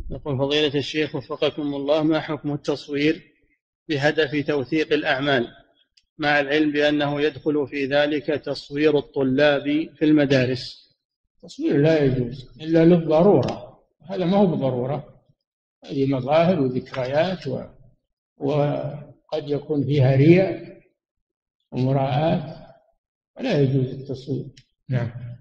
يقول فضيلة الشيخ وفقكم الله، ما حكم التصوير بهدف توثيق الأعمال، مع العلم بأنه يدخل في ذلك تصوير الطلاب في المدارس؟ التصوير لا يجوز إلا للضرورة، هذا ما هو بضرورة، هذه مظاهر وذكريات وقد يكون فيها رياء ومراءة، فلا يجوز التصوير. نعم.